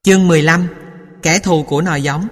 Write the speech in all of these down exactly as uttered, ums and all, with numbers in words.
Chương mười lăm. Kẻ thù của nòi giống.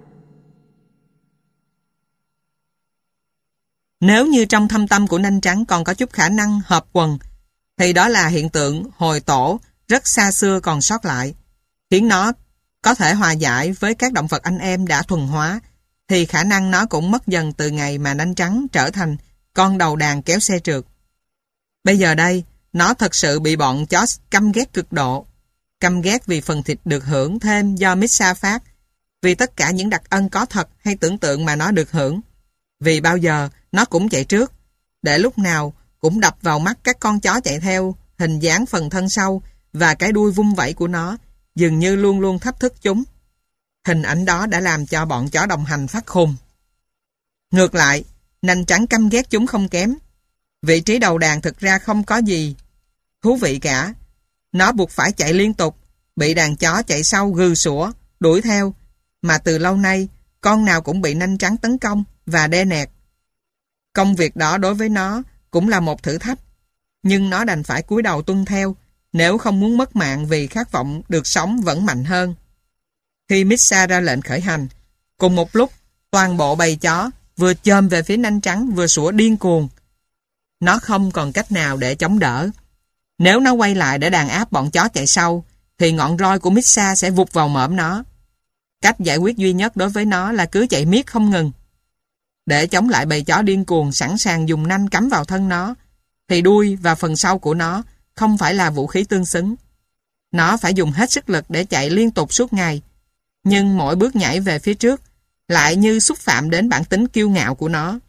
Nếu như trong thâm tâm của nanh trắng còn có chút khả năng hợp quần, thì đó là hiện tượng hồi tổ rất xa xưa còn sót lại, khiến nó có thể hòa giải với các động vật anh em đã thuần hóa, thì khả năng nó cũng mất dần từ ngày mà nanh trắng trở thành con đầu đàn kéo xe trượt. Bây giờ đây, nó thật sự bị bọn chó căm ghét cực độ. Căm ghét vì phần thịt được hưởng thêm do Missa phát, vì tất cả những đặc ân có thật hay tưởng tượng mà nó được hưởng, vì bao giờ nó cũng chạy trước, để lúc nào cũng đập vào mắt các con chó chạy theo, hình dáng phần thân sau và cái đuôi vung vẩy của nó, dường như luôn luôn thách thức chúng. Hình ảnh đó đã làm cho bọn chó đồng hành phát khùng. Ngược lại, nanh trắng căm ghét chúng không kém. Vị trí đầu đàn thực ra không có gì thú vị cả. Nó buộc phải chạy liên tục, bị đàn chó chạy sau gừ sủa, đuổi theo, mà từ lâu nay, con nào cũng bị nanh trắng tấn công và đe nẹt. Công việc đó đối với nó cũng là một thử thách, nhưng nó đành phải cúi đầu tuân theo, nếu không muốn mất mạng vì khát vọng được sống vẫn mạnh hơn. Khi Missa ra lệnh khởi hành, cùng một lúc, toàn bộ bầy chó vừa chồm về phía nanh trắng vừa sủa điên cuồng. Nó không còn cách nào để chống đỡ. Nếu nó quay lại để đàn áp bọn chó chạy sau, thì ngọn roi của Missa sẽ vụt vào mõm nó. Cách giải quyết duy nhất đối với nó là cứ chạy miết không ngừng. Để chống lại bầy chó điên cuồng sẵn sàng dùng nanh cắm vào thân nó, thì đuôi và phần sau của nó không phải là vũ khí tương xứng. Nó phải dùng hết sức lực để chạy liên tục suốt ngày, nhưng mỗi bước nhảy về phía trước lại như xúc phạm đến bản tính kiêu ngạo của nó.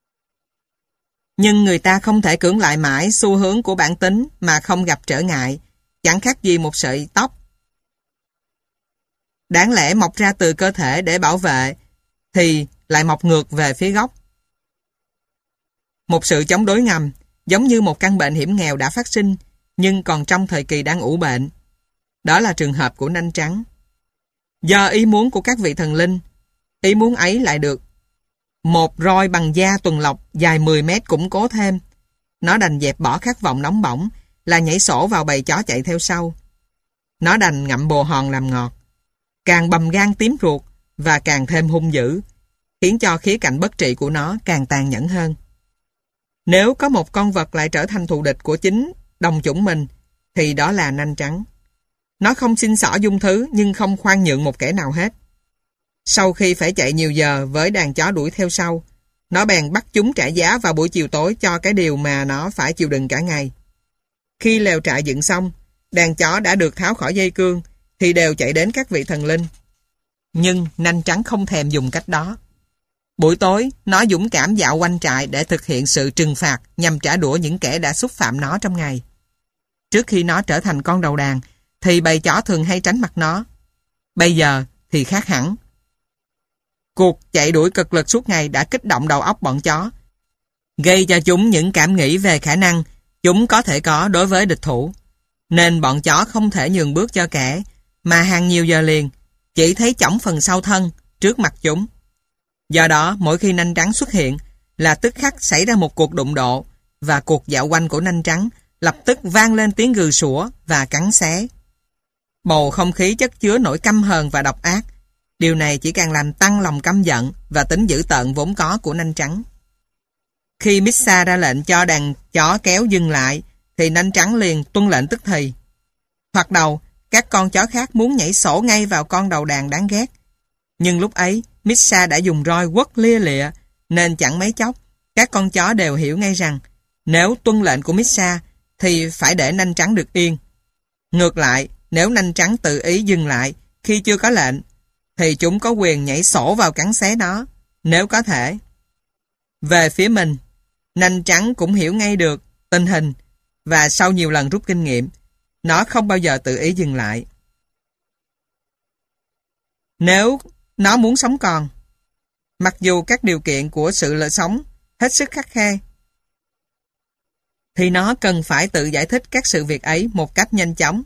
Nhưng người ta không thể cưỡng lại mãi xu hướng của bản tính mà không gặp trở ngại, chẳng khác gì một sợi tóc đáng lẽ mọc ra từ cơ thể để bảo vệ, thì lại mọc ngược về phía gốc. Một sự chống đối ngầm, giống như một căn bệnh hiểm nghèo đã phát sinh, nhưng còn trong thời kỳ đang ủ bệnh. Đó là trường hợp của nanh trắng. Do ý muốn của các vị thần linh, ý muốn ấy lại được một roi bằng da tuần lộc dài mười mét củng cố thêm. Nó đành dẹp bỏ khát vọng nóng bỏng là nhảy sổ vào bầy chó chạy theo sau. Nó đành ngậm bồ hòn làm ngọt, càng bầm gan tím ruột và càng thêm hung dữ, khiến cho khía cạnh bất trị của nó càng tàn nhẫn hơn. Nếu có một con vật lại trở thành thù địch của chính đồng chủng mình, thì đó là nanh trắng. Nó không xin xỏ dung thứ nhưng không khoan nhượng một kẻ nào hết. Sau khi phải chạy nhiều giờ với đàn chó đuổi theo sau, nó bèn bắt chúng trả giá vào buổi chiều tối cho cái điều mà nó phải chịu đựng cả ngày. Khi lều trại dựng xong, đàn chó đã được tháo khỏi dây cương, thì đều chạy đến các vị thần linh. Nhưng nanh trắng không thèm dùng cách đó. Buổi tối, nó dũng cảm dạo quanh trại để thực hiện sự trừng phạt nhằm trả đũa những kẻ đã xúc phạm nó trong ngày. Trước khi nó trở thành con đầu đàn, thì bầy chó thường hay tránh mặt nó. Bây giờ thì khác hẳn. Cuộc chạy đuổi cực lực suốt ngày đã kích động đầu óc bọn chó, gây cho chúng những cảm nghĩ về khả năng chúng có thể có đối với địch thủ. Nên bọn chó không thể nhường bước cho kẻ mà hàng nhiều giờ liền chỉ thấy chỏng phần sau thân trước mặt chúng. Do đó, mỗi khi nanh trắng xuất hiện là tức khắc xảy ra một cuộc đụng độ, và cuộc dạo quanh của nanh trắng lập tức vang lên tiếng gừ sủa và cắn xé. Bầu không khí chất chứa nỗi căm hờn và độc ác. Điều này chỉ càng làm tăng lòng căm giận và tính dữ tợn vốn có của nanh trắng. Khi Missa ra lệnh cho đàn chó kéo dừng lại, thì nanh trắng liền tuân lệnh tức thì. Hoặc đầu, các con chó khác muốn nhảy sổ ngay vào con đầu đàn đáng ghét. Nhưng lúc ấy, Missa đã dùng roi quất lia lịa, nên chẳng mấy chốc, các con chó đều hiểu ngay rằng, nếu tuân lệnh của Missa, thì phải để nanh trắng được yên. Ngược lại, nếu nanh trắng tự ý dừng lại khi chưa có lệnh, thì chúng có quyền nhảy sổ vào cắn xé nó, nếu có thể. Về phía mình, nanh trắng cũng hiểu ngay được tình hình, và sau nhiều lần rút kinh nghiệm, nó không bao giờ tự ý dừng lại. Nếu nó muốn sống còn, mặc dù các điều kiện của sự lợi sống hết sức khắt khe, thì nó cần phải tự giải thích các sự việc ấy một cách nhanh chóng.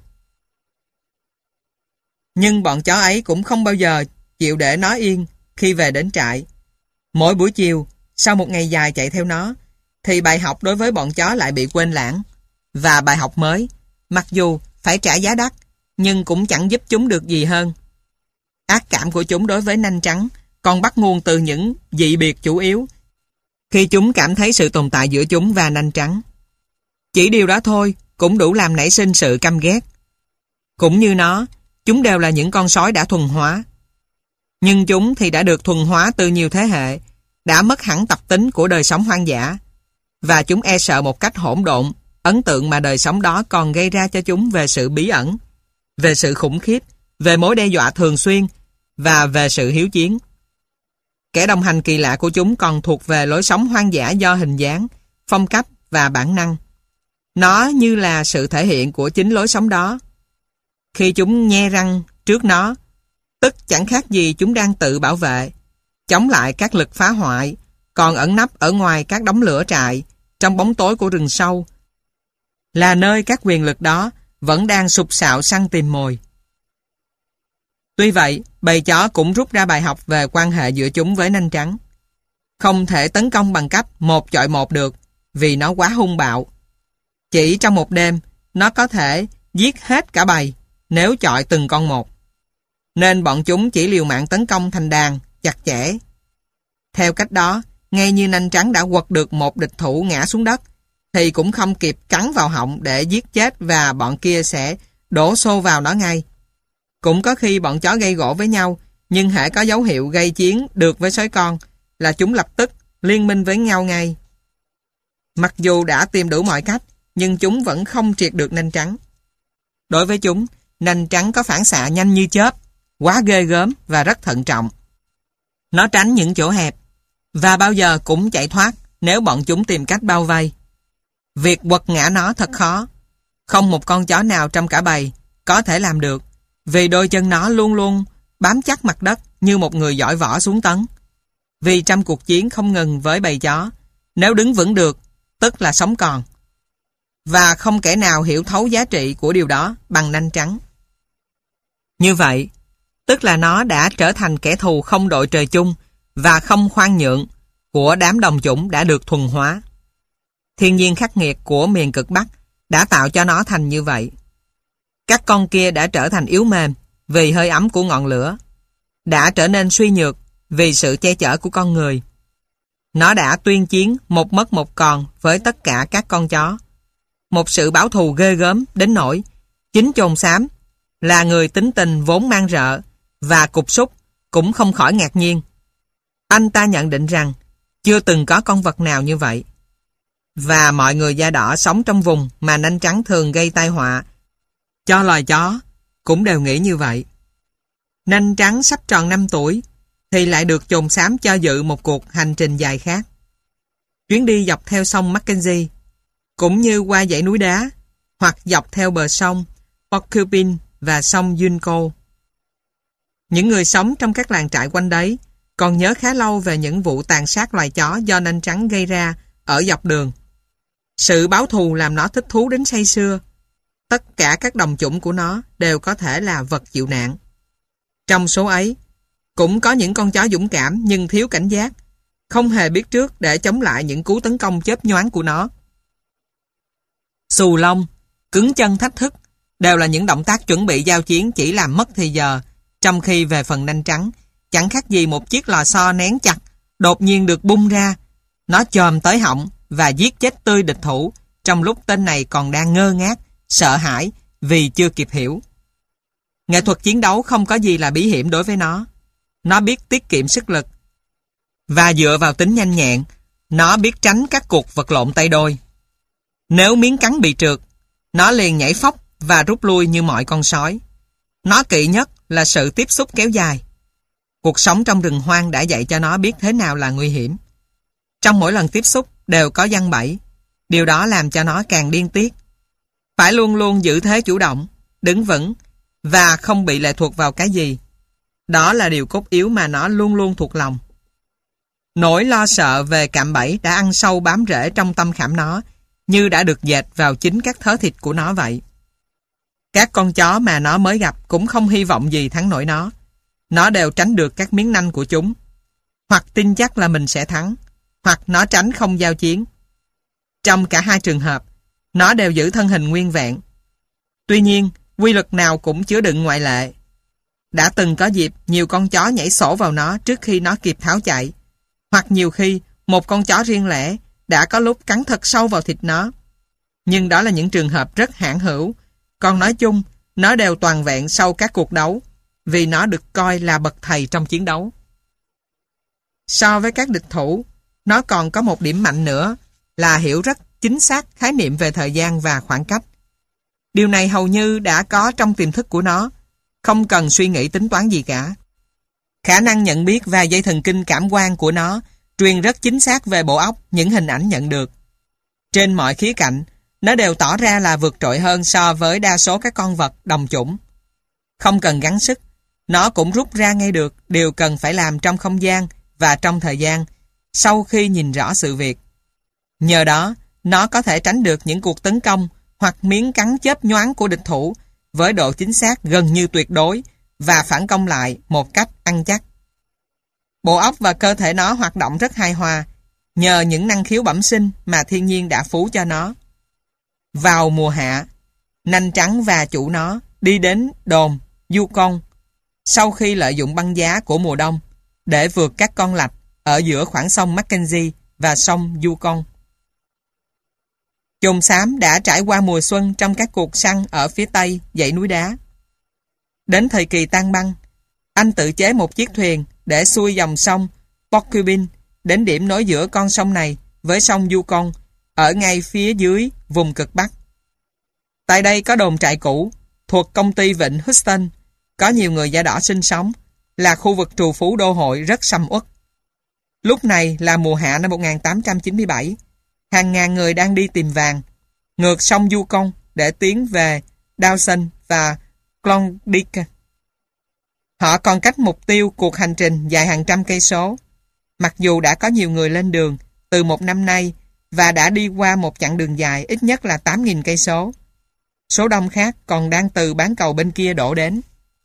Nhưng bọn chó ấy cũng không bao giờ chịu để nó yên khi về đến trại. Mỗi buổi chiều, sau một ngày dài chạy theo nó, thì bài học đối với bọn chó lại bị quên lãng. Và bài học mới, mặc dù phải trả giá đắt, nhưng cũng chẳng giúp chúng được gì hơn. Ác cảm của chúng đối với nanh trắng còn bắt nguồn từ những dị biệt chủ yếu khi chúng cảm thấy sự tồn tại giữa chúng và nanh trắng. Chỉ điều đó thôi cũng đủ làm nảy sinh sự căm ghét. Cũng như nó, chúng đều là những con sói đã thuần hóa. Nhưng chúng thì đã được thuần hóa từ nhiều thế hệ, đã mất hẳn tập tính của đời sống hoang dã, và chúng e sợ một cách hỗn độn ấn tượng mà đời sống đó còn gây ra cho chúng về sự bí ẩn, về sự khủng khiếp, về mối đe dọa thường xuyên và về sự hiếu chiến. Kẻ đồng hành kỳ lạ của chúng còn thuộc về lối sống hoang dã do hình dáng, phong cách và bản năng. Nó như là sự thể hiện của chính lối sống đó. Khi chúng nhe răng trước nó, tức chẳng khác gì chúng đang tự bảo vệ, chống lại các lực phá hoại, còn ẩn nấp ở ngoài các đống lửa trại, trong bóng tối của rừng sâu, là nơi các quyền lực đó vẫn đang sục sạo săn tìm mồi. Tuy vậy, bầy chó cũng rút ra bài học về quan hệ giữa chúng với nanh trắng. Không thể tấn công bằng cách một chọi một được, vì nó quá hung bạo. Chỉ trong một đêm, nó có thể giết hết cả bầy nếu chọi từng con một. Nên bọn chúng chỉ liều mạng tấn công thành đàn, chặt chẽ. Theo cách đó, ngay như nanh trắng đã quật được một địch thủ ngã xuống đất, thì cũng không kịp cắn vào họng để giết chết và bọn kia sẽ đổ xô vào nó ngay. Cũng có khi bọn chó gây gổ với nhau, nhưng hễ có dấu hiệu gây chiến được với sói con là chúng lập tức liên minh với nhau ngay. Mặc dù đã tìm đủ mọi cách, nhưng chúng vẫn không triệt được nanh trắng. Đối với chúng, nanh trắng có phản xạ nhanh như chớp, quá ghê gớm và rất thận trọng. Nó tránh những chỗ hẹp, và bao giờ cũng chạy thoát nếu bọn chúng tìm cách bao vây. Việc quật ngã nó thật khó. Không một con chó nào trong cả bầy có thể làm được, vì đôi chân nó luôn luôn bám chắc mặt đất như một người giỏi võ xuống tấn. Vì trong cuộc chiến không ngừng với bầy chó, nếu đứng vững được, tức là sống còn. Và không kẻ nào hiểu thấu giá trị của điều đó bằng nanh trắng. Như vậy, tức là nó đã trở thành kẻ thù không đội trời chung và không khoan nhượng của đám đồng chủng đã được thuần hóa. Thiên nhiên khắc nghiệt của miền cực Bắc đã tạo cho nó thành như vậy. Các con kia đã trở thành yếu mềm vì hơi ấm của ngọn lửa, đã trở nên suy nhược vì sự che chở của con người. Nó đã tuyên chiến một mất một còn với tất cả các con chó. Một sự báo thù ghê gớm đến nỗi chính chồn xám là người tính tình vốn mang rợ và cục súc cũng không khỏi ngạc nhiên. Anh ta nhận định rằng chưa từng có con vật nào như vậy. Và mọi người da đỏ sống trong vùng mà nanh trắng thường gây tai họa cho loài chó cũng đều nghĩ như vậy. Nanh trắng sắp tròn năm tuổi thì lại được chồn xám cho dự một cuộc hành trình dài khác. Chuyến đi dọc theo sông Mackenzie, cũng như qua dãy núi đá, hoặc dọc theo bờ sông Porcupine và sông Junco. Những người sống trong các làng trại quanh đấy còn nhớ khá lâu về những vụ tàn sát loài chó do nanh trắng gây ra ở dọc đường. Sự báo thù làm nó thích thú đến say sưa. Tất cả các đồng chủng của nó đều có thể là vật chịu nạn. Trong số ấy, cũng có những con chó dũng cảm nhưng thiếu cảnh giác, không hề biết trước để chống lại những cú tấn công chớp nhoáng của nó. Xù lông, cứng chân thách thức đều là những động tác chuẩn bị giao chiến chỉ làm mất thì giờ, trong khi về phần nanh trắng, chẳng khác gì một chiếc lò xo nén chặt, đột nhiên được bung ra. Nó chồm tới họng và giết chết tươi địch thủ, trong lúc tên này còn đang ngơ ngác, sợ hãi vì chưa kịp hiểu. Nghệ thuật chiến đấu không có gì là bí hiểm đối với nó. Nó biết tiết kiệm sức lực. Và dựa vào tính nhanh nhẹn, nó biết tránh các cuộc vật lộn tay đôi. Nếu miếng cắn bị trượt, nó liền nhảy phóc và rút lui như mọi con sói. Nó kỵ nhất là sự tiếp xúc kéo dài. Cuộc sống trong rừng hoang đã dạy cho nó biết thế nào là nguy hiểm. Trong mỗi lần tiếp xúc đều có giăng bẫy. Điều đó làm cho nó càng điên tiết. Phải luôn luôn giữ thế chủ động, đứng vững và không bị lệ thuộc vào cái gì. Đó là điều cốt yếu mà nó luôn luôn thuộc lòng. Nỗi lo sợ về cạm bẫy đã ăn sâu bám rễ trong tâm khảm nó, như đã được dệt vào chính các thớ thịt của nó vậy. Các con chó mà nó mới gặp cũng không hy vọng gì thắng nổi nó. Nó đều tránh được các miếng nanh của chúng. Hoặc tin chắc là mình sẽ thắng, hoặc nó tránh không giao chiến. Trong cả hai trường hợp, nó đều giữ thân hình nguyên vẹn. Tuy nhiên, quy luật nào cũng chứa đựng ngoại lệ. Đã từng có dịp nhiều con chó nhảy sổ vào nó trước khi nó kịp tháo chạy, hoặc nhiều khi một con chó riêng lẻ đã có lúc cắn thật sâu vào thịt nó. Nhưng đó là những trường hợp rất hạn hữu, còn nói chung, nó đều toàn vẹn sau các cuộc đấu, vì nó được coi là bậc thầy trong chiến đấu. So với các địch thủ, nó còn có một điểm mạnh nữa là hiểu rất chính xác khái niệm về thời gian và khoảng cách. Điều này hầu như đã có trong tiềm thức của nó, không cần suy nghĩ tính toán gì cả. Khả năng nhận biết và dây thần kinh cảm quan của nó truyền rất chính xác về bộ óc những hình ảnh nhận được. Trên mọi khía cạnh, nó đều tỏ ra là vượt trội hơn so với đa số các con vật đồng chủng. Không cần gắng sức, nó cũng rút ra ngay được điều cần phải làm trong không gian và trong thời gian sau khi nhìn rõ sự việc. Nhờ đó, nó có thể tránh được những cuộc tấn công hoặc miếng cắn chớp nhoáng của địch thủ với độ chính xác gần như tuyệt đối và phản công lại một cách ăn chắc. Bộ óc và cơ thể nó hoạt động rất hài hòa nhờ những năng khiếu bẩm sinh mà thiên nhiên đã phú cho nó. Vào mùa hạ, nanh trắng và chủ nó đi đến đồn Yukon sau khi lợi dụng băng giá của mùa đông để vượt các con lạch ở giữa khoảng sông Mackenzie và sông Yukon. Chồn xám đã trải qua mùa xuân trong các cuộc săn ở phía tây dãy núi đá. Đến thời kỳ tan băng, anh tự chế một chiếc thuyền để xuôi dòng sông Porcupine đến điểm nối giữa con sông này với sông Yukon ở ngay phía dưới vùng cực Bắc. Tại đây có đồn trại cũ thuộc công ty vịnh Houston, có nhiều người da đỏ sinh sống, là khu vực trù phú đô hội rất sầm uất. Lúc này là mùa hạ năm một nghìn tám trăm chín mươi bảy, hàng ngàn người đang đi tìm vàng, ngược sông Yukon để tiến về Dawson và Klondike. Họ còn cách mục tiêu cuộc hành trình dài hàng trăm cây số. Mặc dù đã có nhiều người lên đường từ một năm nay và đã đi qua một chặng đường dài ít nhất là tám nghìn cây số, số đông khác còn đang từ bán cầu bên kia đổ đến.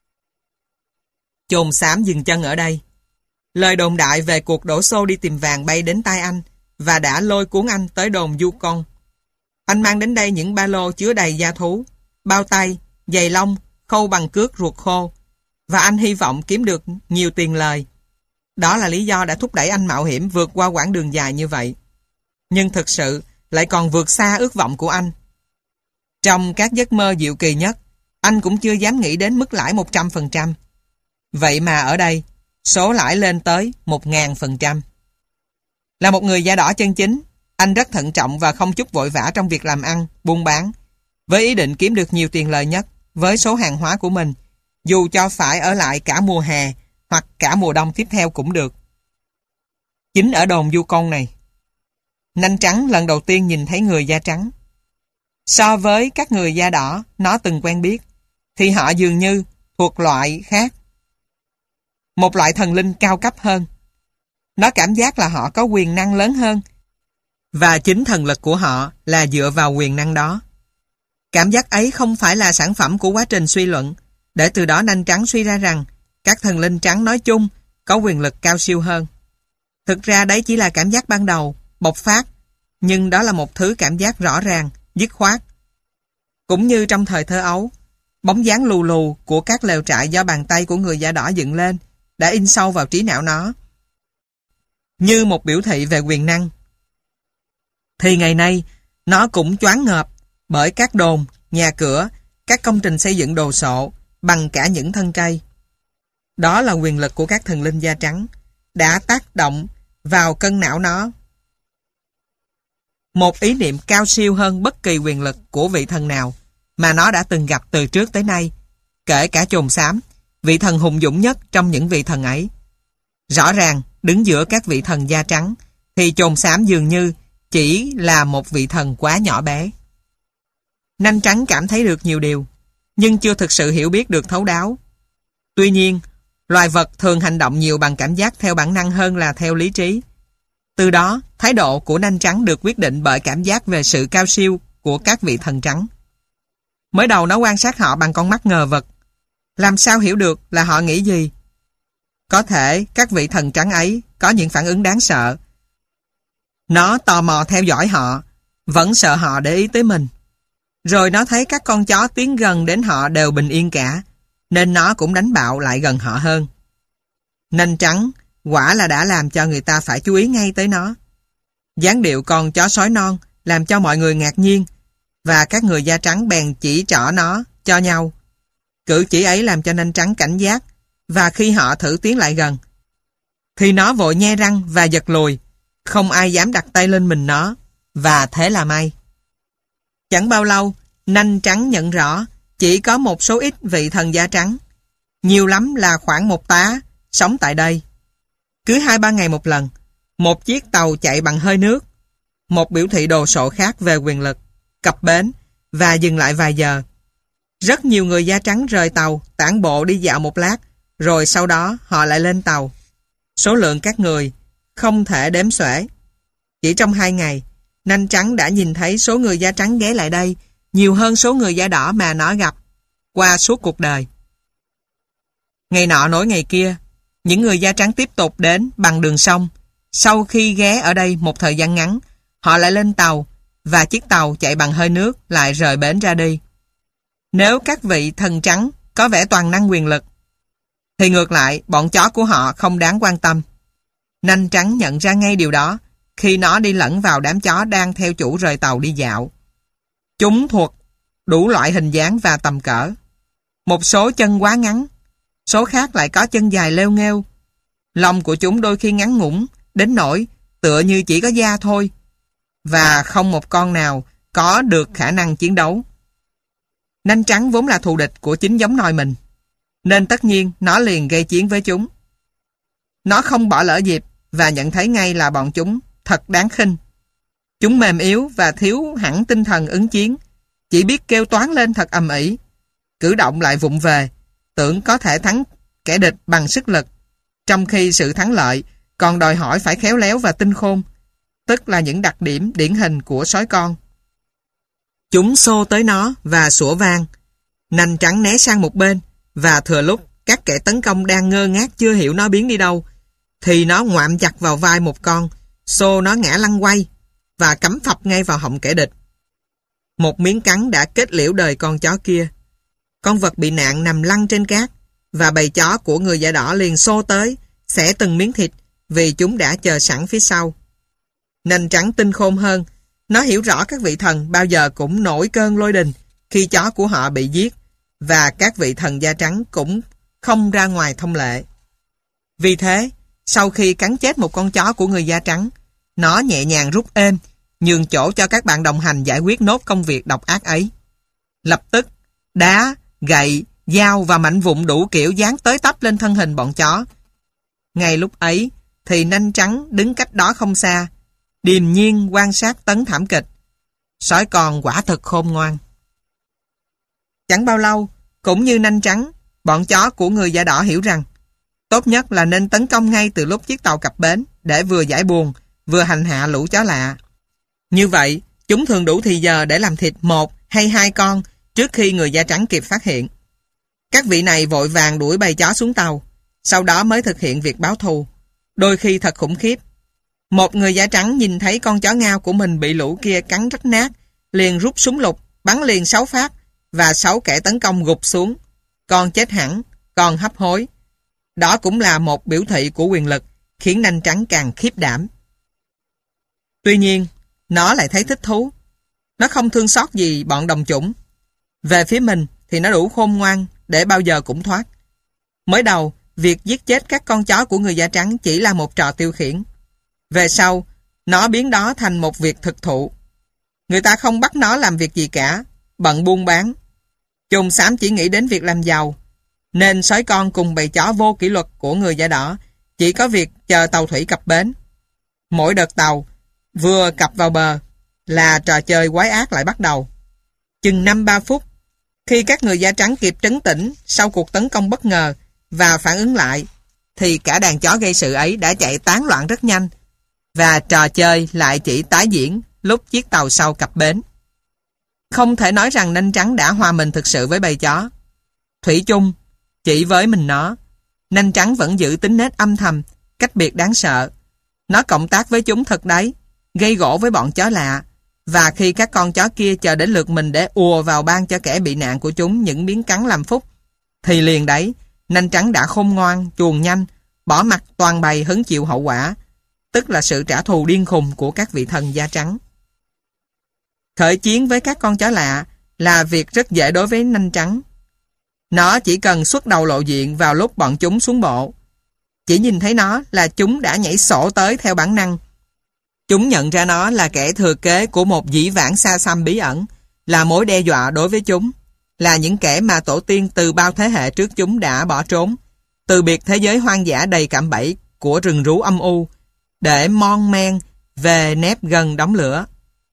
Chồn xám dừng chân ở đây. Lời đồn đại về cuộc đổ xô đi tìm vàng bay đến tai anh và đã lôi cuốn anh tới đồn Yukon. Anh mang đến đây những ba lô chứa đầy da thú, bao tay, giày lông, khâu bằng cước ruột khô, và anh hy vọng kiếm được nhiều tiền lời. Đó là lý do đã thúc đẩy anh mạo hiểm vượt qua quãng đường dài như vậy. Nhưng thực sự lại còn vượt xa ước vọng của anh. Trong các giấc mơ diệu kỳ nhất, anh cũng chưa dám nghĩ đến mức lãi một trăm phần trăm. Vậy mà ở đây, số lãi lên tới một nghìn phần trăm. Là một người da đỏ chân chính, anh rất thận trọng và không chút vội vã trong việc làm ăn, buôn bán, với ý định kiếm được nhiều tiền lời nhất với số hàng hóa của mình, dù cho phải ở lại cả mùa hè hoặc cả mùa đông tiếp theo cũng được. Chính ở đồn Yukon này, nanh trắng lần đầu tiên nhìn thấy người da trắng. So với các người da đỏ nó từng quen biết, thì họ dường như thuộc loại khác. Một loại thần linh cao cấp hơn. Nó cảm giác là họ có quyền năng lớn hơn, và chính thần lực của họ là dựa vào quyền năng đó. Cảm giác ấy không phải là sản phẩm của quá trình suy luận, để từ đó nanh trắng suy ra rằng các thần linh trắng nói chung có quyền lực cao siêu hơn. Thực ra đấy chỉ là cảm giác ban đầu, bộc phát, nhưng đó là một thứ cảm giác rõ ràng, dứt khoát. Cũng như trong thời thơ ấu, bóng dáng lù lù của các lều trại do bàn tay của người da đỏ dựng lên đã in sâu vào trí não nó, như một biểu thị về quyền năng. Thì ngày nay, nó cũng choáng ngợp bởi các đồn, nhà cửa, các công trình xây dựng đồ sộ, bằng cả những thân cây. Đó là quyền lực của các thần linh da trắng, đã tác động vào cân não nó. Một ý niệm cao siêu hơn bất kỳ quyền lực của vị thần nào mà nó đã từng gặp từ trước tới nay, kể cả chồn xám, vị thần hùng dũng nhất trong những vị thần ấy. Rõ ràng, đứng giữa các vị thần da trắng, thì chồn xám dường như chỉ là một vị thần quá nhỏ bé. Nanh trắng cảm thấy được nhiều điều, nhưng chưa thực sự hiểu biết được thấu đáo. Tuy nhiên, loài vật thường hành động nhiều bằng cảm giác theo bản năng hơn là theo lý trí. Từ đó, thái độ của nanh trắng được quyết định bởi cảm giác về sự cao siêu của các vị thần trắng. Mới đầu nó quan sát họ bằng con mắt ngờ vực. Làm sao hiểu được là họ nghĩ gì? Có thể các vị thần trắng ấy có những phản ứng đáng sợ. Nó tò mò theo dõi họ, vẫn sợ họ để ý tới mình. Rồi nó thấy các con chó tiến gần đến họ đều bình yên cả, nên nó cũng đánh bạo lại gần họ hơn. Nanh trắng quả là đã làm cho người ta phải chú ý ngay tới nó. Dáng điệu con chó sói non làm cho mọi người ngạc nhiên, và các người da trắng bèn chỉ trỏ nó cho nhau. Cử chỉ ấy làm cho nanh trắng cảnh giác, và khi họ thử tiến lại gần, thì nó vội nhe răng và giật lùi, không ai dám đặt tay lên mình nó, và thế là may. Chẳng bao lâu, nanh trắng nhận rõ chỉ có một số ít vị thần da trắng, nhiều lắm là khoảng một tá, sống tại đây. Cứ hai ba ngày một lần, một chiếc tàu chạy bằng hơi nước, một biểu thị đồ sộ khác về quyền lực, cập bến và dừng lại vài giờ. Rất nhiều người da trắng rời tàu, tản bộ đi dạo một lát, rồi sau đó họ lại lên tàu. Số lượng các người không thể đếm xuể. Chỉ trong hai ngày, nanh trắng đã nhìn thấy số người da trắng ghé lại đây nhiều hơn số người da đỏ mà nó gặp qua suốt cuộc đời. Ngày nọ nối ngày kia, những người da trắng tiếp tục đến bằng đường sông. Sau khi ghé ở đây một thời gian ngắn, họ lại lên tàu, và chiếc tàu chạy bằng hơi nước lại rời bến ra đi. Nếu các vị thần trắng có vẻ toàn năng quyền lực, thì ngược lại bọn chó của họ không đáng quan tâm. Nanh trắng nhận ra ngay điều đó khi nó đi lẫn vào đám chó đang theo chủ rời tàu đi dạo. Chúng thuộc đủ loại hình dáng và tầm cỡ. Một số chân quá ngắn, số khác lại có chân dài leo nghêu. Lông của chúng đôi khi ngắn ngủn đến nỗi tựa như chỉ có da thôi, và không một con nào có được khả năng chiến đấu. Nanh trắng vốn là thù địch của chính giống nòi mình, nên tất nhiên nó liền gây chiến với chúng. Nó không bỏ lỡ dịp và nhận thấy ngay là bọn chúng thật đáng khinh. Chúng mềm yếu và thiếu hẳn tinh thần ứng chiến, chỉ biết kêu toán lên thật ầm ĩ, cử động lại vụng về, tưởng có thể thắng kẻ địch bằng sức lực, trong khi sự thắng lợi còn đòi hỏi phải khéo léo và tinh khôn, tức là những đặc điểm điển hình của sói con. Chúng xô tới nó và sủa vang. Nanh trắng né sang một bên, và thừa lúc các kẻ tấn công đang ngơ ngác chưa hiểu nó biến đi đâu, thì nó ngoạm chặt vào vai một con, xô nó ngã lăn quay và cắm phập ngay vào họng kẻ địch. Một miếng cắn đã kết liễu đời con chó kia. Con vật bị nạn nằm lăn trên cát, và bầy chó của người da đỏ liền xô tới, xẻ từng miếng thịt vì chúng đã chờ sẵn phía sau. Nanh trắng tinh khôn hơn, nó hiểu rõ các vị thần bao giờ cũng nổi cơn lôi đình khi chó của họ bị giết, và các vị thần da trắng cũng không ra ngoài thông lệ. Vì thế, sau khi cắn chết một con chó của người da trắng, nó nhẹ nhàng rút êm, nhường chỗ cho các bạn đồng hành giải quyết nốt công việc độc ác ấy. Lập tức, đá, gậy, dao và mảnh vụn đủ kiểu dán tới tấp lên thân hình bọn chó. Ngay lúc ấy, thì nanh trắng đứng cách đó không xa, điềm nhiên quan sát tấn thảm kịch. Sói con quả thực khôn ngoan. Chẳng bao lâu, cũng như nanh trắng, bọn chó của người da đỏ hiểu rằng tốt nhất là nên tấn công ngay từ lúc chiếc tàu cập bến, để vừa giải buồn, vừa hành hạ lũ chó lạ. Như vậy, chúng thường đủ thì giờ để làm thịt một hay hai con trước khi người da trắng kịp phát hiện. Các vị này vội vàng đuổi bầy chó xuống tàu, sau đó mới thực hiện việc báo thù, đôi khi thật khủng khiếp. Một người da trắng nhìn thấy con chó ngao của mình bị lũ kia cắn rách nát, liền rút súng lục, bắn liền sáu phát, và sáu kẻ tấn công gục xuống. Con chết hẳn, con hấp hối. Đó cũng là một biểu thị của quyền lực, khiến nanh trắng càng khiếp đảm. Tuy nhiên, nó lại thấy thích thú. Nó không thương xót gì bọn đồng chủng. Về phía mình thì nó đủ khôn ngoan để bao giờ cũng thoát. Mới đầu, việc giết chết các con chó của người da trắng chỉ là một trò tiêu khiển. Về sau, nó biến đó thành một việc thực thụ. Người ta không bắt nó làm việc gì cả, bận buôn bán. Chùm xám chỉ nghĩ đến việc làm giàu, nên sói con cùng bầy chó vô kỷ luật của người da đỏ chỉ có việc chờ tàu thủy cập bến. Mỗi đợt tàu vừa cập vào bờ là trò chơi quái ác lại bắt đầu. Chừng năm ba phút, khi các người da trắng kịp trấn tĩnh sau cuộc tấn công bất ngờ và phản ứng lại, thì cả đàn chó gây sự ấy đã chạy tán loạn rất nhanh, và trò chơi lại chỉ tái diễn lúc chiếc tàu sau cập bến. Không thể nói rằng nanh trắng đã hòa mình thực sự với bầy chó. Thủy chung, chỉ với mình nó, nanh trắng vẫn giữ tính nết âm thầm, cách biệt đáng sợ. Nó cộng tác với chúng thật đấy, gây gổ với bọn chó lạ, Và khi các con chó kia chờ đến lượt mình để ùa vào ban cho kẻ bị nạn của chúng những miếng cắn làm phúc, thì liền đấy, nanh trắng đã khôn ngoan, chuồn nhanh, bỏ mặc toàn bầy hứng chịu hậu quả, tức là sự trả thù điên khùng của các vị thần da trắng. Khởi chiến với các con chó lạ là việc rất dễ đối với nanh trắng. Nó chỉ cần xuất đầu lộ diện vào lúc bọn chúng xuống bộ. Chỉ nhìn thấy nó là chúng đã nhảy sổ tới theo bản năng. Chúng nhận ra nó là kẻ thừa kế của một dĩ vãng xa xăm bí ẩn, là mối đe dọa đối với chúng, là những kẻ mà tổ tiên từ bao thế hệ trước chúng đã bỏ trốn, từ biệt thế giới hoang dã đầy cạm bẫy của rừng rú âm u, để mon men về nép gần đống lửa.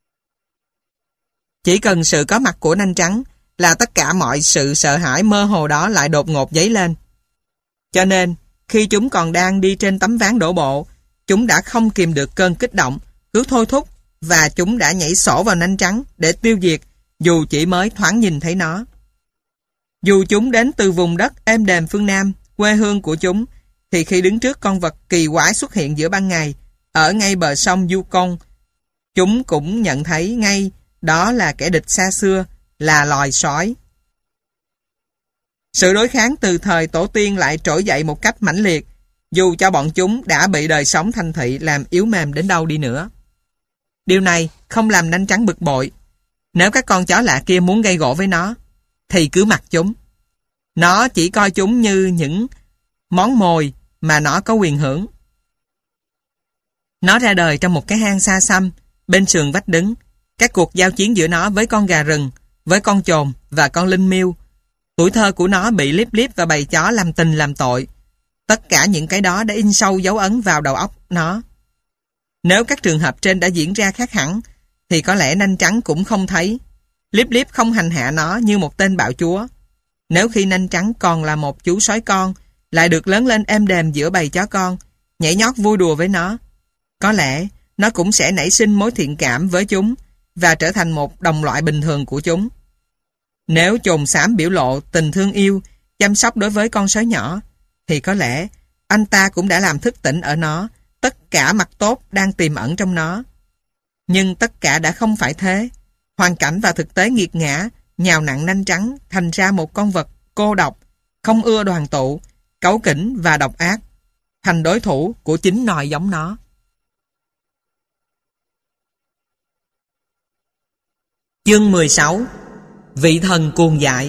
Chỉ cần sự có mặt của nanh trắng là tất cả mọi sự sợ hãi mơ hồ đó lại đột ngột dấy lên. Cho nên, khi chúng còn đang đi trên tấm ván đổ bộ, chúng đã không kìm được cơn kích động, cứ thôi thúc, và chúng đã nhảy sổ vào nanh trắng để tiêu diệt, dù chỉ mới thoáng nhìn thấy nó. Dù chúng đến từ vùng đất êm đềm phương Nam, quê hương của chúng, thì khi đứng trước con vật kỳ quái xuất hiện giữa ban ngày, ở ngay bờ sông Yukon, chúng cũng nhận thấy ngay đó là kẻ địch xa xưa, là loài sói. Sự đối kháng từ thời tổ tiên lại trỗi dậy một cách mãnh liệt, dù cho bọn chúng đã bị đời sống thành thị làm yếu mềm đến đâu đi nữa. Điều này không làm nanh trắng bực bội. Nếu các con chó lạ kia muốn gây gổ với nó, thì cứ mặc chúng. Nó chỉ coi chúng như những món mồi mà nó có quyền hưởng. Nó ra đời trong một cái hang xa xăm, bên sườn vách đứng. Các cuộc giao chiến giữa nó với con gà rừng, với con chồn và con linh miêu. Tuổi thơ của nó bị Líp Líp và bầy chó làm tình làm tội. Tất cả những cái đó đã in sâu dấu ấn vào đầu óc nó. Nếu các trường hợp trên đã diễn ra khác hẳn, thì có lẽ nanh trắng cũng không thấy. Líp Líp không hành hạ nó như một tên bạo chúa. Nếu khi nanh trắng còn là một chú sói con, lại được lớn lên êm đềm giữa bầy chó con, nhảy nhót vui đùa với nó, có lẽ nó cũng sẽ nảy sinh mối thiện cảm với chúng và trở thành một đồng loại bình thường của chúng. Nếu chồn xám biểu lộ tình thương yêu, chăm sóc đối với con sói nhỏ, thì có lẽ anh ta cũng đã làm thức tỉnh ở nó tất cả mặt tốt đang tiềm ẩn trong nó. Nhưng tất cả đã không phải thế. Hoàn cảnh và thực tế nghiệt ngã nhào nặn nanh trắng thành ra một con vật cô độc, không ưa đoàn tụ, cáu kỉnh và độc ác, thành đối thủ của chính nòi giống nó. Chương mười sáu. Vị thần cuồng dại.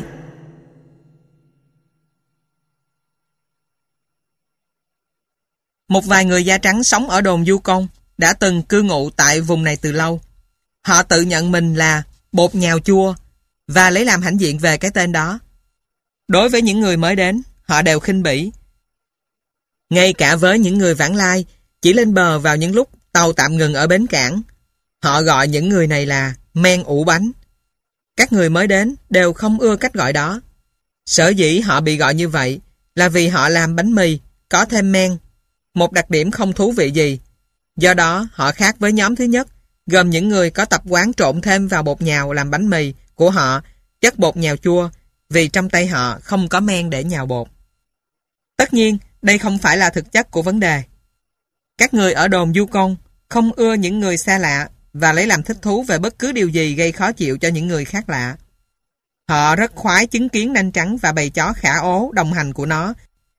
Một vài người da trắng sống ở đồn Yukon đã từng cư ngụ tại vùng này từ lâu. Họ tự nhận mình là bột nhào chua và lấy làm hãnh diện về cái tên đó. Đối với những người mới đến, họ đều khinh bỉ. Ngay cả với những người vãng lai, chỉ lên bờ vào những lúc tàu tạm ngừng ở bến cảng, họ gọi những người này là men ủ bánh. Các người mới đến đều không ưa cách gọi đó. Sở dĩ họ bị gọi như vậy là vì họ làm bánh mì có thêm men, một đặc điểm không thú vị gì. Do đó họ khác với nhóm thứ nhất, gồm những người có tập quán trộn thêm vào bột nhào làm bánh mì của họ chất bột nhào chua, vì trong tay họ không có men để nhào bột. Tất nhiên, đây không phải là thực chất của vấn đề. Các người ở đồn Yukon không ưa những người xa lạ và lấy làm thích thú về bất cứ điều gì gây khó chịu cho những người khác lạ. Họ rất khoái chứng kiến nanh trắng và bầy chó khả ố đồng hành của nó,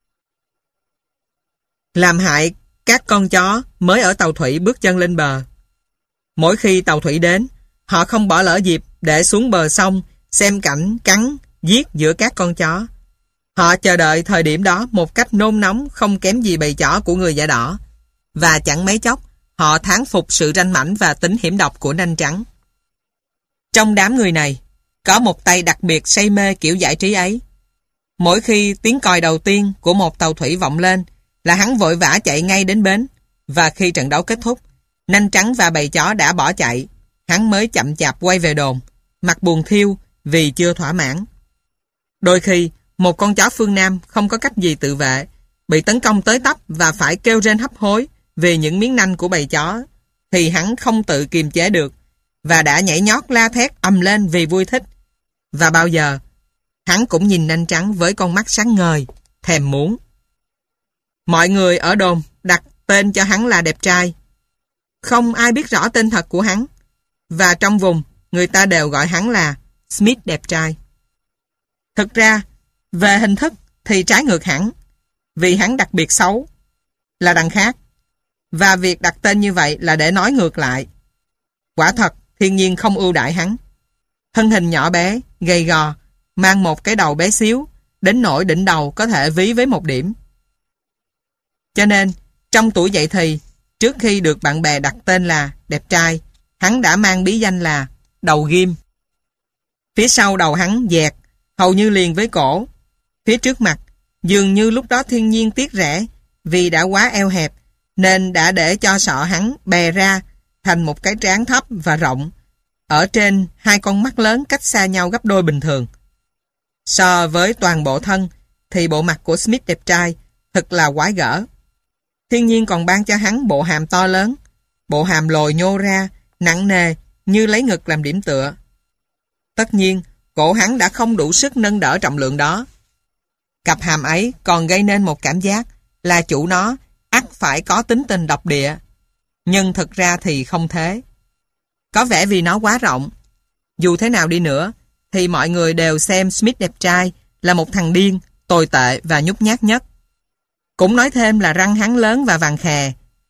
làm hại các con chó mới ở tàu thủy bước chân lên bờ. Mỗi khi tàu thủy đến, họ không bỏ lỡ dịp để xuống bờ sông xem cảnh cắn, giết giữa các con chó. Họ chờ đợi thời điểm đó một cách nôn nóng không kém gì bầy chó của người da đỏ. Và chẳng mấy chốc, họ thán phục sự ranh mãnh và tính hiểm độc của nanh trắng. Trong đám người này, có một tay đặc biệt say mê kiểu giải trí ấy. Mỗi khi tiếng còi đầu tiên của một tàu thủy vọng lên, là hắn vội vã chạy ngay đến bến. Và khi trận đấu kết thúc, nanh trắng và bầy chó đã bỏ chạy, hắn mới chậm chạp quay về đồn, mặt buồn thiêu vì chưa thỏa mãn. Đôi khi, một con chó phương Nam không có cách gì tự vệ, bị tấn công tới tấp và phải kêu rên hấp hối vì những miếng nanh của bầy chó, thì hắn không tự kiềm chế được và đã nhảy nhót la thét ầm lên vì vui thích. Và bao giờ, hắn cũng nhìn nanh trắng với con mắt sáng ngời, thèm muốn. Mọi người ở đồn đặt tên cho hắn là đẹp trai. Không ai biết rõ tên thật của hắn. và trong vùng người ta đều gọi hắn là Smith đẹp trai. Thực ra, về hình thức thì trái ngược hẳn, vì hắn đặc biệt xấu, là đằng khác, và việc đặt tên như vậy là để nói ngược lại. Quả thật, thiên nhiên không ưu đãi hắn. Thân hình nhỏ bé, gầy gò, mang một cái đầu bé xíu, đến nỗi đỉnh đầu có thể ví với một điểm. Cho nên, trong tuổi dậy thì, trước khi được bạn bè đặt tên là đẹp trai, hắn đã mang bí danh là đầu ghim. Phía sau đầu hắn dẹt, hầu như liền với cổ. Phía trước mặt, dường như lúc đó thiên nhiên tiếc rẻ, vì đã quá eo hẹp, nên đã để cho sọ hắn bè ra thành một cái trán thấp và rộng, ở trên hai con mắt lớn cách xa nhau gấp đôi bình thường. So với toàn bộ thân, thì bộ mặt của Smith đẹp trai thật là quái gở. Thiên nhiên còn ban cho hắn bộ hàm to lớn, bộ hàm lồi nhô ra, nặng nề như lấy ngực làm điểm tựa. Tất nhiên, cổ hắn đã không đủ sức nâng đỡ trọng lượng đó. Cặp hàm ấy còn gây nên một cảm giác là chủ nó ắt phải có tính tình độc địa, nhưng thực ra thì không thế. Có vẻ vì nó quá rộng. Dù thế nào đi nữa, thì mọi người đều xem Smith đẹp trai là một thằng điên, tồi tệ và nhút nhát nhất. Cũng nói thêm là răng hắn lớn và vàng khè,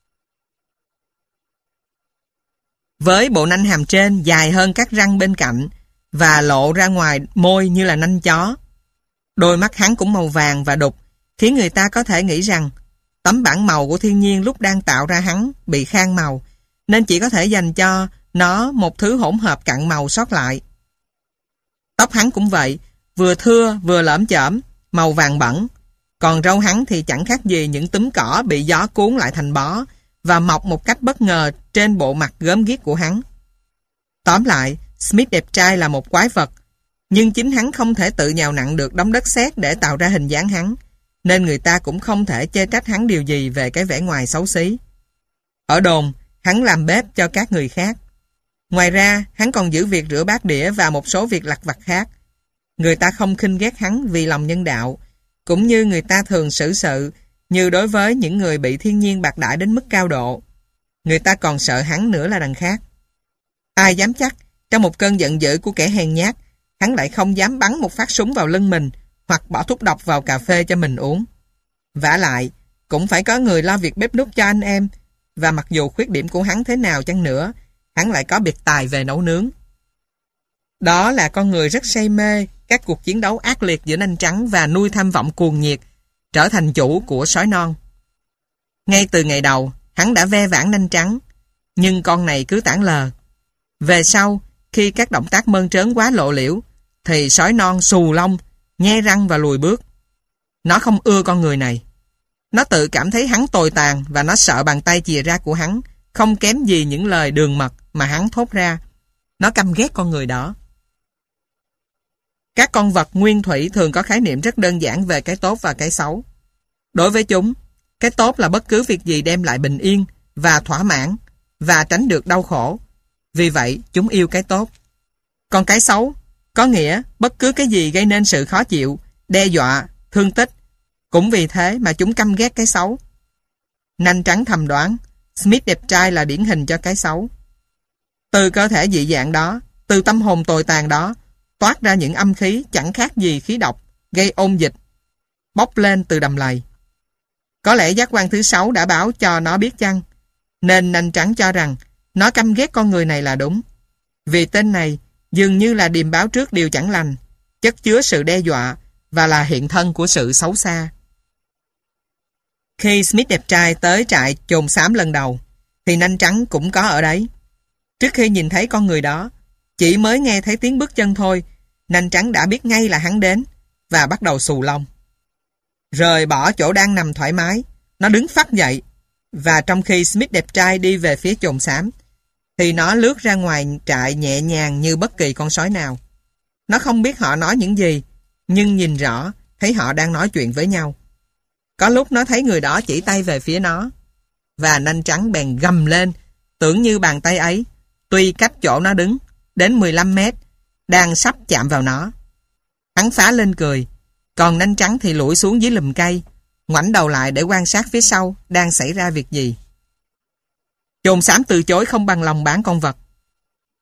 với bộ nanh hàm trên dài hơn các răng bên cạnh và lộ ra ngoài môi như là nanh chó. Đôi mắt hắn cũng màu vàng và đục, khiến người ta có thể nghĩ rằng tấm bảng màu của thiên nhiên lúc đang tạo ra hắn bị khang màu, nên chỉ có thể dành cho nó một thứ hỗn hợp cặn màu sót lại. Tóc hắn cũng vậy, vừa thưa vừa lởm chởm, màu vàng bẩn. Còn râu hắn thì chẳng khác gì những túm cỏ bị gió cuốn lại thành bó và mọc một cách bất ngờ trên bộ mặt gớm ghiếc của hắn. Tóm lại, Smith đẹp trai là một quái vật, nhưng chính hắn không thể tự nhào nặn được đống đất sét để tạo ra hình dáng hắn, nên người ta cũng không thể chê trách hắn điều gì về cái vẻ ngoài xấu xí. Ở đồn, hắn làm bếp cho các người khác. Ngoài ra, hắn còn giữ việc rửa bát đĩa và một số việc lặt vặt khác. Người ta không khinh ghét hắn vì lòng nhân đạo, cũng như người ta thường xử sự như đối với những người bị thiên nhiên bạc đãi đến mức cao độ. Người ta còn sợ hắn nữa là đằng khác. Ai dám chắc, trong một cơn giận dữ của kẻ hèn nhát, hắn lại không dám bắn một phát súng vào lưng mình hoặc bỏ thuốc độc vào cà phê cho mình uống. Vả lại, cũng phải có người lo việc bếp núc cho anh em, và mặc dù khuyết điểm của hắn thế nào chăng nữa, hắn lại có biệt tài về nấu nướng. Đó là con người rất say mê các cuộc chiến đấu ác liệt giữa nanh trắng và nuôi tham vọng cuồng nhiệt, trở thành chủ của sói non. Ngay từ ngày đầu, hắn đã ve vãn nanh trắng, nhưng con này cứ tản lờ. Về sau, khi các động tác mơn trớn quá lộ liễu, thì sói non xù lông, nhe răng và lùi bước. Nó không ưa con người này. Nó tự cảm thấy hắn tồi tàn và nó sợ bàn tay chìa ra của hắn, không kém gì những lời đường mật mà hắn thốt ra. Nó căm ghét con người đó. Các con vật nguyên thủy thường có khái niệm rất đơn giản về cái tốt và cái xấu. Đối với chúng, cái tốt là bất cứ việc gì đem lại bình yên và thỏa mãn và tránh được đau khổ. Vì vậy, chúng yêu cái tốt. Còn cái xấu có nghĩa bất cứ cái gì gây nên sự khó chịu, đe dọa, thương tích. Cũng vì thế mà chúng căm ghét cái xấu. Nanh trắng thầm đoán, Smith đẹp trai là điển hình cho cái xấu. Từ cơ thể dị dạng đó, từ tâm hồn tồi tàn đó, toát ra những âm khí chẳng khác gì khí độc, gây ôn dịch, bốc lên từ đầm lầy. Có lẽ giác quan thứ sáu đã báo cho nó biết chăng, nên nanh trắng cho rằng nó căm ghét con người này là đúng. Vì tên này dường như là điềm báo trước điều chẳng lành, chất chứa sự đe dọa và là hiện thân của sự xấu xa. Khi Smith đẹp trai tới trại chồn xám lần đầu, thì nanh trắng cũng có ở đấy. Trước khi nhìn thấy con người đó, chỉ mới nghe thấy tiếng bước chân thôi, nanh trắng đã biết ngay là hắn đến và bắt đầu xù lông. Rời bỏ chỗ đang nằm thoải mái, nó đứng phắt dậy, và trong khi Smith đẹp trai đi về phía chồn xám, thì nó lướt ra ngoài trại nhẹ nhàng như bất kỳ con sói nào. Nó không biết họ nói những gì, nhưng nhìn rõ thấy họ đang nói chuyện với nhau. Có lúc nó thấy người đó chỉ tay về phía nó, và nanh trắng bèn gầm lên, tưởng như bàn tay ấy, tuy cách chỗ nó đứng đến mười lăm mét, đang sắp chạm vào nó. Hắn phá lên cười, còn nanh trắng thì lủi xuống dưới lùm cây, ngoảnh đầu lại để quan sát phía sau đang xảy ra việc gì. Chồn xám từ chối không bằng lòng bán con vật.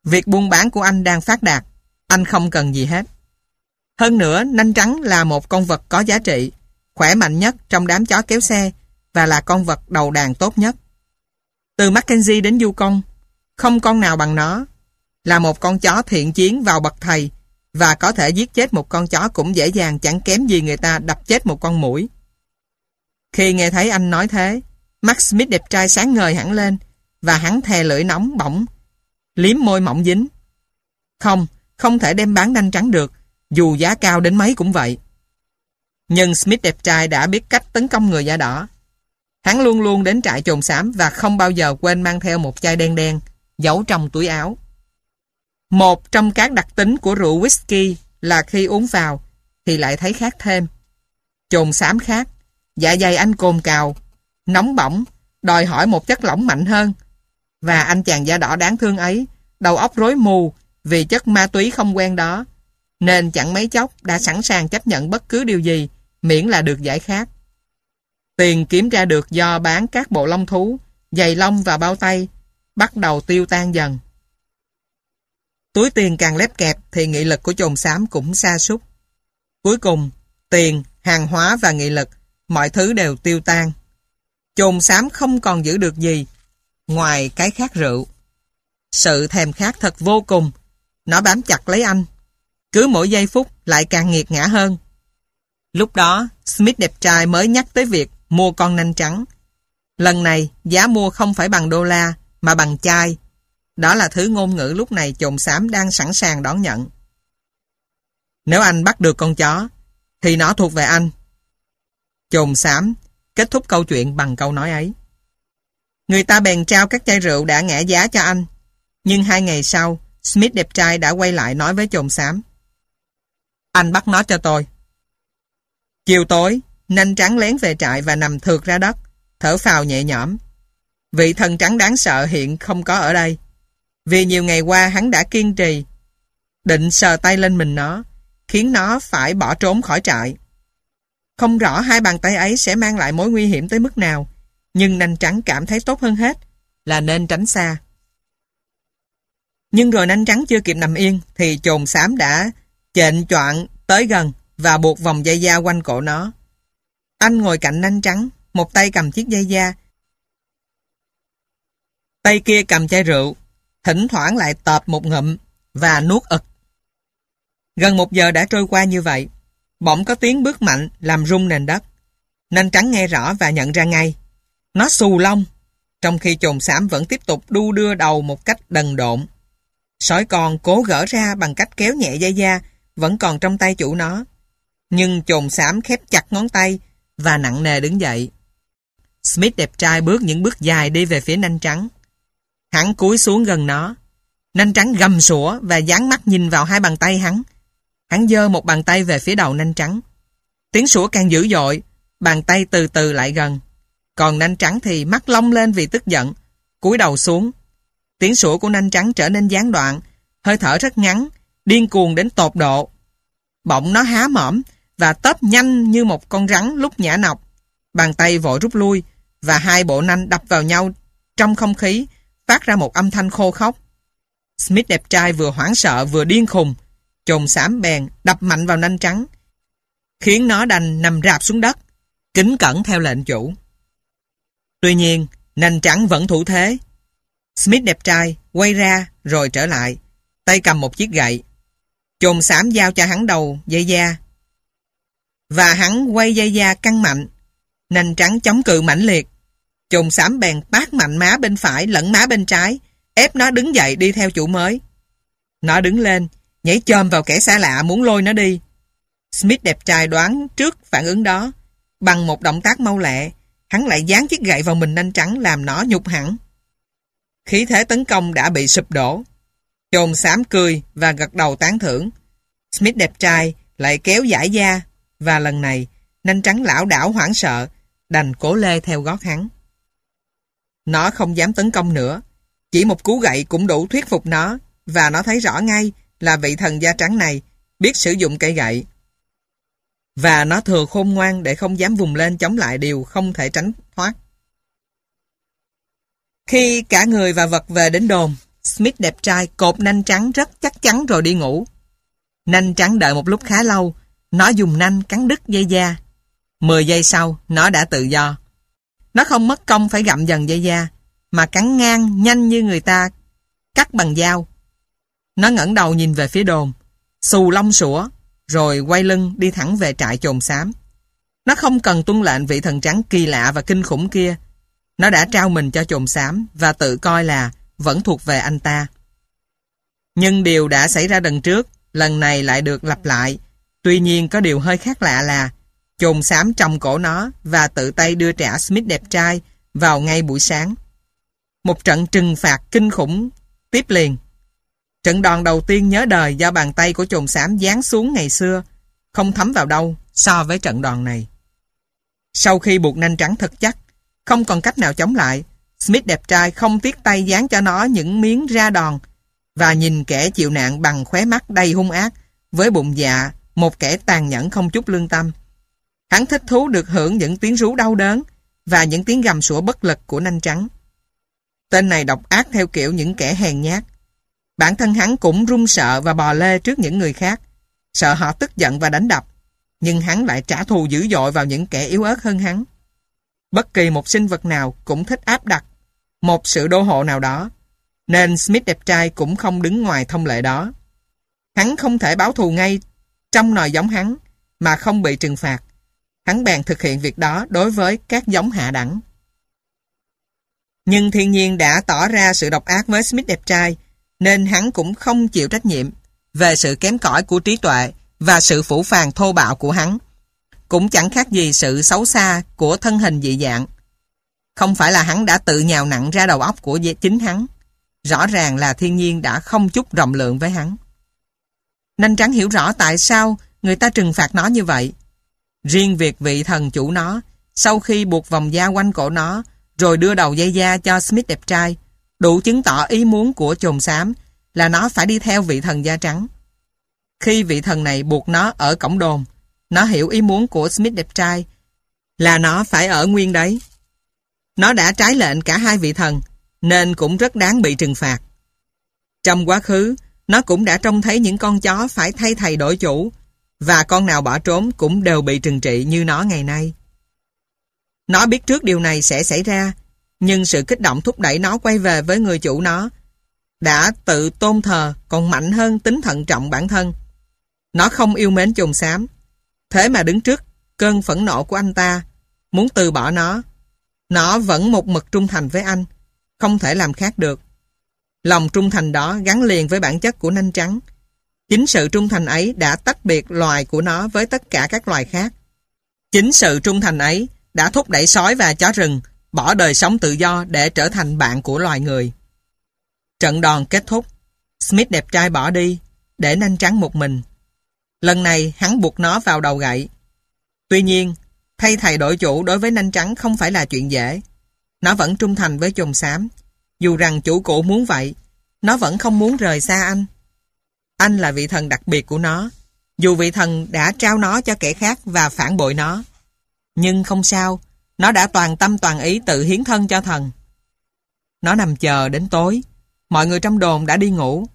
Việc buôn bán của anh đang phát đạt. Anh không cần gì hết. Hơn nữa, nanh trắng là một con vật có giá trị, khỏe mạnh nhất trong đám chó kéo xe và là con vật đầu đàn tốt nhất. Từ Mackenzie đến Yukon, không con nào bằng nó. Là một con chó thiện chiến vào bậc thầy và có thể giết chết một con chó cũng dễ dàng, chẳng kém gì người ta đập chết một con muỗi. Khi nghe thấy anh nói thế, mắt Smith đẹp trai sáng ngời hẳn lên và hắn thè lưỡi nóng bỏng, liếm môi mỏng dính. Không, không thể đem bán nanh trắng được, dù giá cao đến mấy cũng vậy. Nhưng Smith đẹp trai đã biết cách tấn công người da đỏ. Hắn luôn luôn đến trại chồn xám và không bao giờ quên mang theo một chai đen đen, giấu trong túi áo. Một trong các đặc tính của rượu whisky là khi uống vào thì lại thấy khác thêm. Chồn xám khác, dạ dày anh cồn cào, nóng bỏng, đòi hỏi một chất lỏng mạnh hơn. Và anh chàng da đỏ đáng thương ấy, đầu óc rối mù vì chất ma túy không quen đó, nên chẳng mấy chốc đã sẵn sàng chấp nhận bất cứ điều gì miễn là được giải khát. Tiền kiếm ra được do bán các bộ lông thú, giày lông và bao tay bắt đầu tiêu tan dần. Túi tiền càng lép kẹp thì nghị lực của chồn xám cũng sa sút. Cuối cùng, tiền, hàng hóa và nghị lực, mọi thứ đều tiêu tan. Chồn xám không còn giữ được gì ngoài cái khát rượu. Sự thèm khát thật vô cùng, nó bám chặt lấy anh. Cứ mỗi giây phút lại càng nghiệt ngã hơn. Lúc đó, Smith đẹp trai mới nhắc tới việc mua con nanh trắng. Lần này, giá mua không phải bằng đô la, mà bằng chai. Đó là thứ ngôn ngữ lúc này chồn xám đang sẵn sàng đón nhận. Nếu anh bắt được con chó, thì nó thuộc về anh. Chồn xám kết thúc câu chuyện bằng câu nói ấy. Người ta bèn trao các chai rượu đã ngã giá cho anh. Nhưng hai ngày sau, Smith đẹp trai đã quay lại nói với chồn xám: Anh bắt nó cho tôi. Chiều tối, nanh trắng lén về trại và nằm thượt ra đất, thở phào nhẹ nhõm. Vị thần trắng đáng sợ hiện không có ở đây. Vì nhiều ngày qua hắn đã kiên trì, định sờ tay lên mình nó, khiến nó phải bỏ trốn khỏi trại. Không rõ hai bàn tay ấy sẽ mang lại mối nguy hiểm tới mức nào, nhưng nanh trắng cảm thấy tốt hơn hết là nên tránh xa. Nhưng rồi nanh trắng chưa kịp nằm yên thì chồn xám đã chệnh choạng tới gần và buộc vòng dây da quanh cổ nó. Anh ngồi cạnh nanh trắng, một tay cầm chiếc dây da, tay kia cầm chai rượu, thỉnh thoảng lại tợp một ngụm và nuốt ực. Gần một giờ đã trôi qua như vậy. Bỗng có tiếng bước mạnh làm rung nền đất. Nanh trắng nghe rõ và nhận ra ngay. Nó xù lông, trong khi chồn xám vẫn tiếp tục đu đưa đầu một cách đần độn. Sói con cố gỡ ra bằng cách kéo nhẹ dây da vẫn còn trong tay chủ nó. Nhưng chồn xám khép chặt ngón tay và nặng nề đứng dậy. Smith đẹp trai bước những bước dài đi về phía nanh trắng. Hắn cúi xuống gần nó. Nanh trắng gầm sủa và dán mắt nhìn vào hai bàn tay hắn. Hắn giơ một bàn tay về phía đầu nanh trắng. Tiếng sủa càng dữ dội, bàn tay từ từ lại gần. Còn nanh trắng thì mắt long lên vì tức giận, cúi đầu xuống. Tiếng sủa của nanh trắng trở nên gián đoạn, hơi thở rất ngắn, điên cuồng đến tột độ. Bỗng nó há mõm và tớp nhanh như một con rắn lúc nhả nọc. Bàn tay vội rút lui và hai bộ nanh đập vào nhau trong không khí, phát ra một âm thanh khô khốc. Smith đẹp trai vừa hoảng sợ vừa điên khùng. Chồn xám bèn đập mạnh vào nanh trắng, khiến nó đành nằm rạp xuống đất, kính cẩn theo lệnh chủ. Tuy nhiên, nanh trắng vẫn thủ thế. Smith đẹp trai quay ra rồi trở lại, tay cầm một chiếc gậy. Chồn xám giao cho hắn đầu dây da, và hắn quay dây da căng mạnh. Nanh trắng chống cự mãnh liệt. Chồn xám bèn tát mạnh má bên phải lẫn má bên trái, ép nó đứng dậy đi theo chủ mới. Nó đứng lên, nhảy chồm vào kẻ xa lạ muốn lôi nó đi. Smith đẹp trai đoán trước phản ứng đó. Bằng một động tác mau lẹ, hắn lại giáng chiếc gậy vào mình nanh trắng làm nó nhục hẳn. Khí thế tấn công đã bị sụp đổ. Chồn xám cười và gật đầu tán thưởng. Smith đẹp trai lại kéo giải da, và lần này nanh trắng lảo đảo hoảng sợ, đành cố lê theo gót hắn. Nó không dám tấn công nữa. Chỉ một cú gậy cũng đủ thuyết phục nó, và nó thấy rõ ngay là vị thần da trắng này biết sử dụng cây gậy. Và nó thừa khôn ngoan để không dám vùng lên chống lại điều không thể tránh thoát. Khi cả người và vật về đến đồn, Smith đẹp trai cột nanh trắng rất chắc chắn rồi đi ngủ. Nanh trắng đợi một lúc khá lâu, nó dùng nanh cắn đứt dây da. Mười giây sau, nó đã tự do. Nó không mất công phải gặm dần dây da, mà cắn ngang nhanh như người ta cắt bằng dao. Nó ngẩng đầu nhìn về phía đồn, xù lông sủa, rồi quay lưng đi thẳng về trại chồn xám. Nó không cần tuân lệnh vị thần trắng kỳ lạ và kinh khủng kia. Nó đã trao mình cho chồn xám và tự coi là vẫn thuộc về anh ta. Nhưng điều đã xảy ra lần trước, lần này lại được lặp lại. Tuy nhiên có điều hơi khác lạ là chồn xám trồng cổ nó và tự tay đưa trả Smith đẹp trai vào ngay buổi sáng. Một trận trừng phạt kinh khủng tiếp liền. Trận đòn đầu tiên nhớ đời do bàn tay của chồn xám giáng xuống ngày xưa không thấm vào đâu so với trận đòn này. Sau khi buộc nanh trắng thật chắc, không còn cách nào chống lại, Smith đẹp trai không tiếc tay dán cho nó những miếng ra đòn và nhìn kẻ chịu nạn bằng khóe mắt đầy hung ác với bụng dạ một kẻ tàn nhẫn không chút lương tâm. Hắn thích thú được hưởng những tiếng rú đau đớn và những tiếng gầm sủa bất lực của nanh trắng. Tên này độc ác theo kiểu những kẻ hèn nhát. Bản thân hắn cũng run sợ và bò lê trước những người khác, sợ họ tức giận và đánh đập, nhưng hắn lại trả thù dữ dội vào những kẻ yếu ớt hơn hắn. Bất kỳ một sinh vật nào cũng thích áp đặt một sự đô hộ nào đó, nên Smith đẹp trai cũng không đứng ngoài thông lệ đó. Hắn không thể báo thù ngay trong nòi giống hắn mà không bị trừng phạt. Hắn bèn thực hiện việc đó đối với các giống hạ đẳng. Nhưng thiên nhiên đã tỏ ra sự độc ác với Smith đẹp trai, nên hắn cũng không chịu trách nhiệm về sự kém cỏi của trí tuệ và sự phũ phàng thô bạo của hắn. Cũng chẳng khác gì sự xấu xa của thân hình dị dạng. Không phải là hắn đã tự nhào nặng ra đầu óc của chính hắn. Rõ ràng là thiên nhiên đã không chút rộng lượng với hắn. Nanh trắng hiểu rõ tại sao người ta trừng phạt nó như vậy. Riêng việc vị thần chủ nó, sau khi buộc vòng da quanh cổ nó, rồi đưa đầu dây da cho Smith đẹp trai, đủ chứng tỏ ý muốn của chồn xám là nó phải đi theo vị thần da trắng. Khi vị thần này buộc nó ở cổng đồn, nó hiểu ý muốn của Smith đẹp trai là nó phải ở nguyên đấy. Nó đã trái lệnh cả hai vị thần, nên cũng rất đáng bị trừng phạt. Trong quá khứ, nó cũng đã trông thấy những con chó phải thay thầy đổi chủ, và con nào bỏ trốn cũng đều bị trừng trị như nó ngày nay. Nó biết trước điều này sẽ xảy ra, nhưng sự kích động thúc đẩy nó quay về với người chủ nó đã tự tôn thờ còn mạnh hơn tính thận trọng bản thân. Nó không yêu mến chồn xám, thế mà đứng trước cơn phẫn nộ của anh ta, muốn từ bỏ nó. Nó vẫn một mực trung thành với anh, không thể làm khác được. Lòng trung thành đó gắn liền với bản chất của nanh trắng. Chính sự trung thành ấy đã tách biệt loài của nó với tất cả các loài khác. Chính sự trung thành ấy đã thúc đẩy sói và chó rừng bỏ đời sống tự do để trở thành bạn của loài người. Trận đòn kết thúc, Smith đẹp trai bỏ đi, để nanh trắng một mình. Lần này hắn buộc nó vào đầu gậy. Tuy nhiên, thay thầy đổi chủ đối với nanh trắng không phải là chuyện dễ. Nó vẫn trung thành với chồn xám. Dù rằng chủ cũ muốn vậy, nó vẫn không muốn rời xa anh. Anh là vị thần đặc biệt của nó, dù vị thần đã trao nó cho kẻ khác và phản bội nó. Nhưng không sao, nó đã toàn tâm toàn ý tự hiến thân cho thần. Nó nằm chờ đến tối, mọi người trong đồn đã đi ngủ.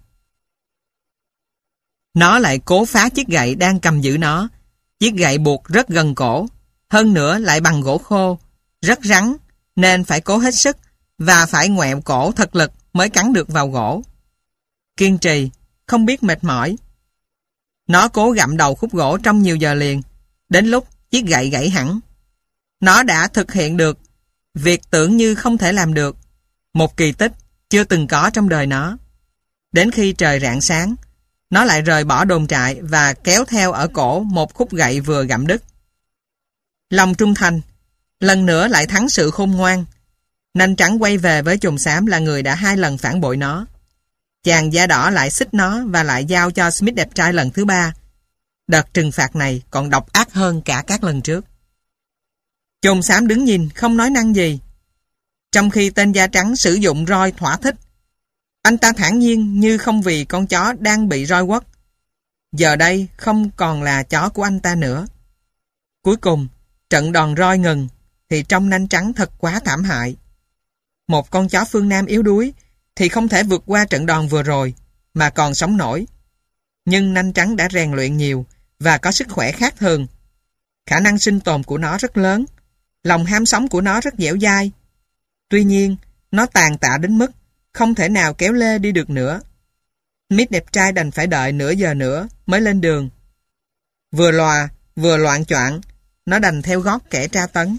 Nó lại cố phá chiếc gậy đang cầm giữ nó. Chiếc gậy buộc rất gần cổ, hơn nữa lại bằng gỗ khô, rất rắn, nên phải cố hết sức và phải ngoẹo cổ thật lực mới cắn được vào gỗ. Kiên trì, không biết mệt mỏi. Nó cố gặm đầu khúc gỗ trong nhiều giờ liền, đến lúc chiếc gậy gãy hẳn. Nó đã thực hiện được việc tưởng như không thể làm được, một kỳ tích chưa từng có trong đời nó. Đến khi trời rạng sáng, nó lại rời bỏ đồn trại và kéo theo ở cổ một khúc gậy vừa gặm đứt. Lòng trung thành, lần nữa lại thắng sự khôn ngoan. Nanh trắng quay về với chồn xám là người đã hai lần phản bội nó. Chàng da đỏ lại xích nó và lại giao cho Smith đẹp trai lần thứ ba. Đợt trừng phạt này còn độc ác hơn cả các lần trước. Chồn xám đứng nhìn không nói năng gì, trong khi tên da trắng sử dụng roi thỏa thích. Anh ta thản nhiên như không vì con chó đang bị roi quất. Giờ đây không còn là chó của anh ta nữa. Cuối cùng, trận đòn roi ngừng thì trông nanh trắng thật quá thảm hại. Một con chó phương Nam yếu đuối thì không thể vượt qua trận đòn vừa rồi, mà còn sống nổi. Nhưng nanh trắng đã rèn luyện nhiều và có sức khỏe khác thường. Khả năng sinh tồn của nó rất lớn, lòng ham sống của nó rất dẻo dai. Tuy nhiên, nó tàn tạ đến mức không thể nào kéo lê đi được nữa. Smith đẹp trai đành phải đợi nửa giờ nữa mới lên đường. Vừa lòa, vừa loạng choạng, nó đành theo gót kẻ tra tấn.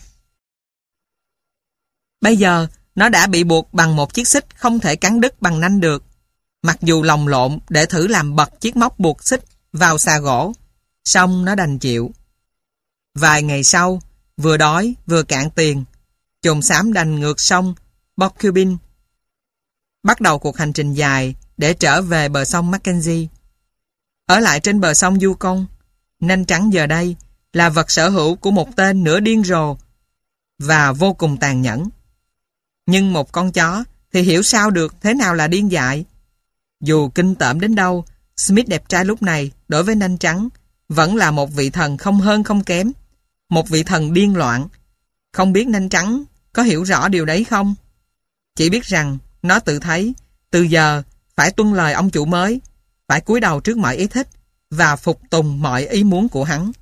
Bây giờ, nó đã bị buộc bằng một chiếc xích không thể cắn đứt bằng nanh được. Mặc dù lồng lộn để thử làm bật chiếc móc buộc xích vào xà gỗ, xong nó đành chịu. Vài ngày sau, vừa đói vừa cạn tiền, chồn xám đành ngược sông Bocubin, bắt đầu cuộc hành trình dài để trở về bờ sông Mackenzie. Ở lại trên bờ sông Yukon, nanh trắng giờ đây là vật sở hữu của một tên nửa điên rồ và vô cùng tàn nhẫn. Nhưng một con chó thì hiểu sao được thế nào là điên dại. Dù kinh tởm đến đâu, Smith đẹp trai lúc này đối với nanh trắng vẫn là một vị thần không hơn không kém, một vị thần điên loạn. Không biết nanh trắng có hiểu rõ điều đấy không? Chỉ biết rằng nó tự thấy từ giờ phải tuân lời ông chủ mới, phải cúi đầu trước mọi ý thích và phục tùng mọi ý muốn của hắn.